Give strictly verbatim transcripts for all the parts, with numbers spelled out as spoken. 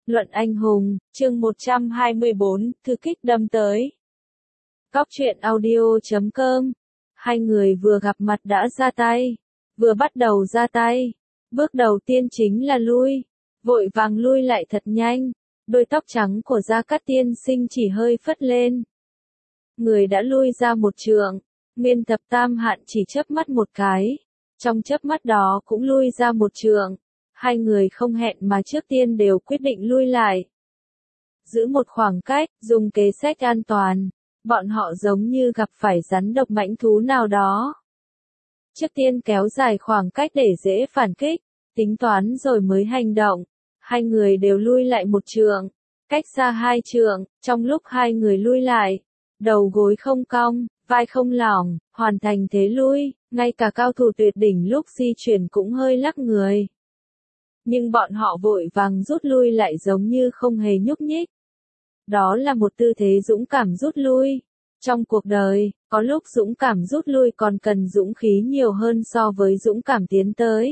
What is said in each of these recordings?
Luận anh hùng, chương một trăm hai mươi bốn, thư kích đâm tới. Cóc truyện audio chấm com. Hai người vừa gặp mặt đã ra tay. Vừa bắt đầu ra tay. Bước đầu tiên chính là lui. Vội vàng lui lại thật nhanh. Đôi tóc trắng của Gia Cát Tiên Sinh chỉ hơi phất lên. Người đã lui ra một trượng. Nguyên Thập Tam Hạn chỉ chớp mắt một cái. Trong chớp mắt đó cũng lui ra một trượng. Hai người không hẹn mà trước tiên đều quyết định lui lại. Giữ một khoảng cách, dùng kế sách an toàn. Bọn họ giống như gặp phải rắn độc mãnh thú nào đó. Trước tiên kéo dài khoảng cách để dễ phản kích, tính toán rồi mới hành động. Hai người đều lui lại một trượng, cách xa hai trượng, trong lúc hai người lui lại. Đầu gối không cong, vai không lỏng, hoàn thành thế lui, ngay cả cao thủ tuyệt đỉnh lúc di chuyển cũng hơi lắc người. Nhưng bọn họ vội vàng rút lui lại giống như không hề nhúc nhích. Đó là một tư thế dũng cảm rút lui. Trong cuộc đời, có lúc dũng cảm rút lui còn cần dũng khí nhiều hơn so với dũng cảm tiến tới.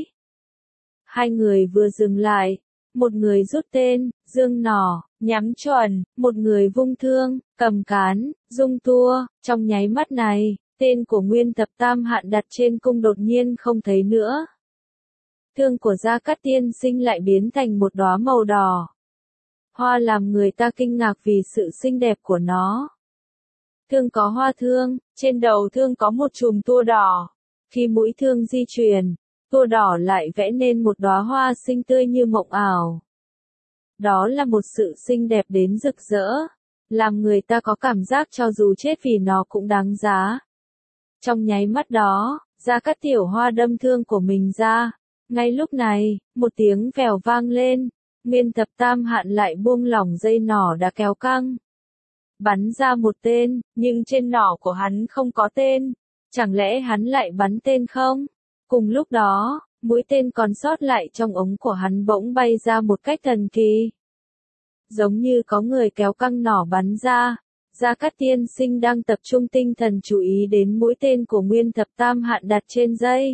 Hai người vừa dừng lại, một người rút tên, dương nỏ, nhắm chuẩn, một người vung thương, cầm cán, rung tua, trong nháy mắt này, tên của Nguyên Thập Tam Hạn đặt trên cung đột nhiên không thấy nữa. Thương của Gia Cát Tiên Sinh lại biến thành một đóa màu đỏ. Hoa làm người ta kinh ngạc vì sự xinh đẹp của nó. Thương có hoa thương, trên đầu thương có một chùm tua đỏ. Khi mũi thương di chuyển, tua đỏ lại vẽ nên một đóa hoa xinh tươi như mộng ảo. Đó là một sự xinh đẹp đến rực rỡ, làm người ta có cảm giác cho dù chết vì nó cũng đáng giá. Trong nháy mắt đó, Gia Cát Tiểu Hoa đâm thương của mình ra. Ngay lúc này, một tiếng vèo vang lên, Nguyên Thập Tam Hạn lại buông lỏng dây nỏ đã kéo căng. Bắn ra một tên, nhưng trên nỏ của hắn không có tên. Chẳng lẽ hắn lại bắn tên không? Cùng lúc đó, mũi tên còn sót lại trong ống của hắn bỗng bay ra một cách thần kỳ. Giống như có người kéo căng nỏ bắn ra. Gia Cát Tiên Sinh đang tập trung tinh thần chú ý đến mũi tên của Nguyên Thập Tam Hạn đặt trên dây.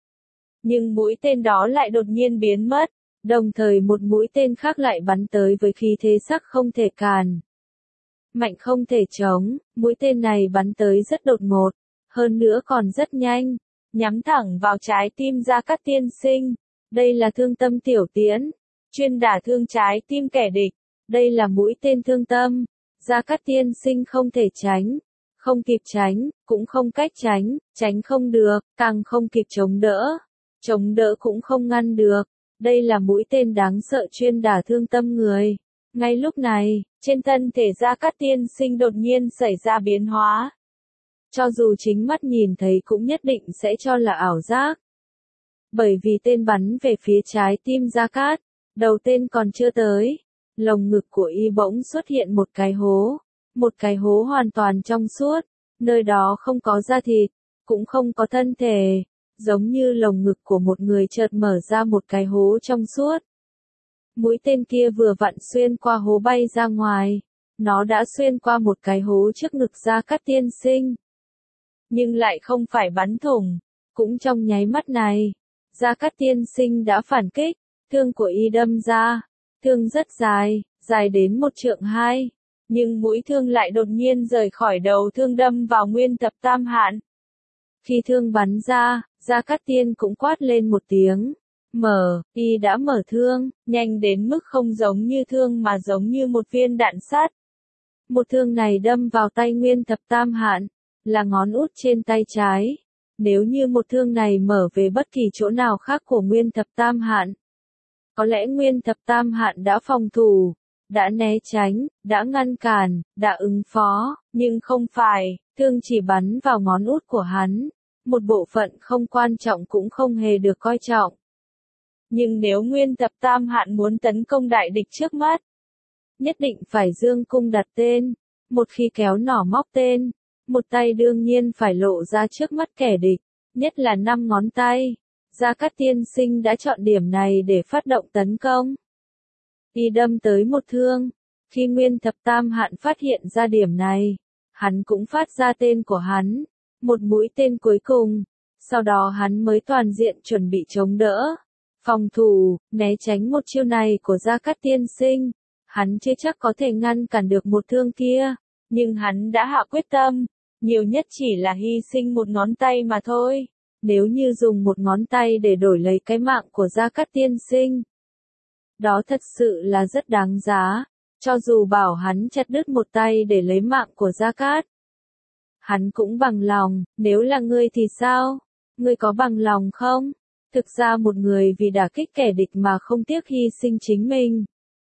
Nhưng mũi tên đó lại đột nhiên biến mất, đồng thời một mũi tên khác lại bắn tới với khí thế sắc không thể cản. Mạnh không thể chống, mũi tên này bắn tới rất đột ngột, hơn nữa còn rất nhanh, nhắm thẳng vào trái tim Gia Cát Tiên Sinh. Đây là thương tâm tiểu tiễn, chuyên đả thương trái tim kẻ địch. Đây là mũi tên thương tâm, Gia Cát Tiên Sinh không thể tránh, không kịp tránh, cũng không cách tránh, tránh không được, càng không kịp chống đỡ. Chống đỡ cũng không ngăn được. Đây là mũi tên đáng sợ chuyên đả thương tâm người. Ngay lúc này, trên thân thể Gia Cát Tiên Sinh đột nhiên xảy ra biến hóa. Cho dù chính mắt nhìn thấy cũng nhất định sẽ cho là ảo giác. Bởi vì tên bắn về phía trái tim Gia Cát, đầu tên còn chưa tới. Lồng ngực của y bỗng xuất hiện một cái hố. Một cái hố hoàn toàn trong suốt. Nơi đó không có da thịt, cũng không có thân thể. Giống như lồng ngực của một người chợt mở ra một cái hố trong suốt. Mũi tên kia vừa vặn xuyên qua hố bay ra ngoài. Nó đã xuyên qua một cái hố trước ngực Gia Cát Tiên Sinh. Nhưng lại không phải bắn thủng. Cũng trong nháy mắt này, Gia Cát Tiên Sinh đã phản kích. Thương của y đâm ra. Thương rất dài, dài đến một trượng hai. Nhưng mũi thương lại đột nhiên rời khỏi đầu thương đâm vào Nguyên Thập Tam Hạn. Khi thương bắn ra, Gia Cát Tiên cũng quát lên một tiếng. Mở, y đã mở thương, nhanh đến mức không giống như thương mà giống như một viên đạn sắt. Một thương này đâm vào tay Nguyên Thập Tam Hạn, là ngón út trên tay trái. Nếu như một thương này mở về bất kỳ chỗ nào khác của Nguyên Thập Tam Hạn, có lẽ Nguyên Thập Tam Hạn đã phòng thủ, đã né tránh, đã ngăn cản, đã ứng phó, nhưng không phải, thương chỉ bắn vào ngón út của hắn. Một bộ phận không quan trọng cũng không hề được coi trọng. Nhưng nếu Nguyên Thập Tam Hạn muốn tấn công đại địch trước mắt, nhất định phải dương cung đặt tên. Một khi kéo nỏ móc tên, một tay đương nhiên phải lộ ra trước mắt kẻ địch, nhất là năm ngón tay. Gia Cát Tiên Sinh đã chọn điểm này để phát động tấn công. Y đâm tới một thương. Khi Nguyên Thập Tam Hạn phát hiện ra điểm này, hắn cũng phát ra tên của hắn. Một mũi tên cuối cùng, sau đó hắn mới toàn diện chuẩn bị chống đỡ, phòng thủ, né tránh một chiêu này của Gia Cát Tiên Sinh. Hắn chưa chắc có thể ngăn cản được một thương kia, nhưng hắn đã hạ quyết tâm, nhiều nhất chỉ là hy sinh một ngón tay mà thôi. Nếu như dùng một ngón tay để đổi lấy cái mạng của Gia Cát tiên sinh, đó thật sự là rất đáng giá, cho dù bảo hắn chặt đứt một tay để lấy mạng của Gia Cát. Hắn cũng bằng lòng, nếu là ngươi thì sao? Ngươi có bằng lòng không? Thực ra một người vì đả kích kẻ địch mà không tiếc hy sinh chính mình.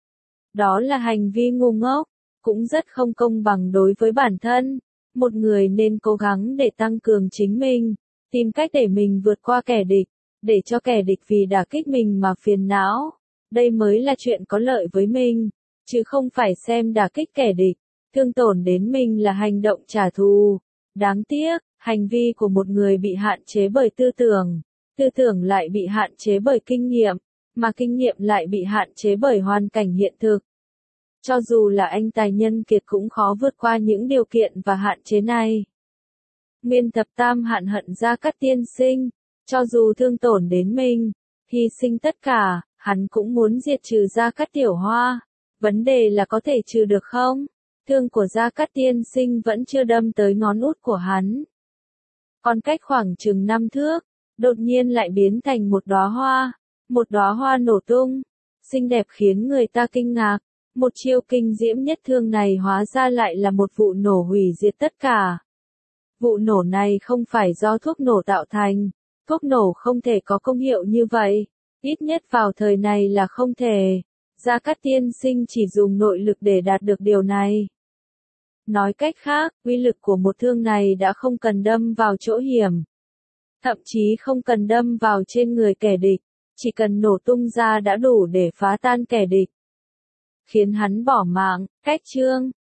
Đó là hành vi ngu ngốc, cũng rất không công bằng đối với bản thân. Một người nên cố gắng để tăng cường chính mình, tìm cách để mình vượt qua kẻ địch, để cho kẻ địch vì đả kích mình mà phiền não. Đây mới là chuyện có lợi với mình, chứ không phải xem đả kích kẻ địch, thương tổn đến mình là hành động trả thù. Đáng tiếc, hành vi của một người bị hạn chế bởi tư tưởng, tư tưởng lại bị hạn chế bởi kinh nghiệm, mà kinh nghiệm lại bị hạn chế bởi hoàn cảnh hiện thực. Cho dù là anh tài nhân kiệt cũng khó vượt qua những điều kiện và hạn chế này. Nguyên thập tam hạn hận Gia Cát tiên sinh, cho dù thương tổn đến mình, hy sinh tất cả, hắn cũng muốn diệt trừ Gia Cát Tiểu Hoa. Vấn đề là có thể trừ được không? Thương của Gia Cát tiên sinh vẫn chưa đâm tới ngón út của hắn. Còn cách khoảng chừng năm thước, đột nhiên lại biến thành một đóa hoa, một đóa hoa nổ tung, xinh đẹp khiến người ta kinh ngạc. Một chiêu kinh diễm nhất thương này hóa ra lại là một vụ nổ hủy diệt tất cả. Vụ nổ này không phải do thuốc nổ tạo thành, thuốc nổ không thể có công hiệu như vậy, ít nhất vào thời này là không thể. Gia Cát tiên sinh chỉ dùng nội lực để đạt được điều này. Nói cách khác, uy lực của một thương này đã không cần đâm vào chỗ hiểm, thậm chí không cần đâm vào trên người kẻ địch, chỉ cần nổ tung ra đã đủ để phá tan kẻ địch, khiến hắn bỏ mạng. Cách chương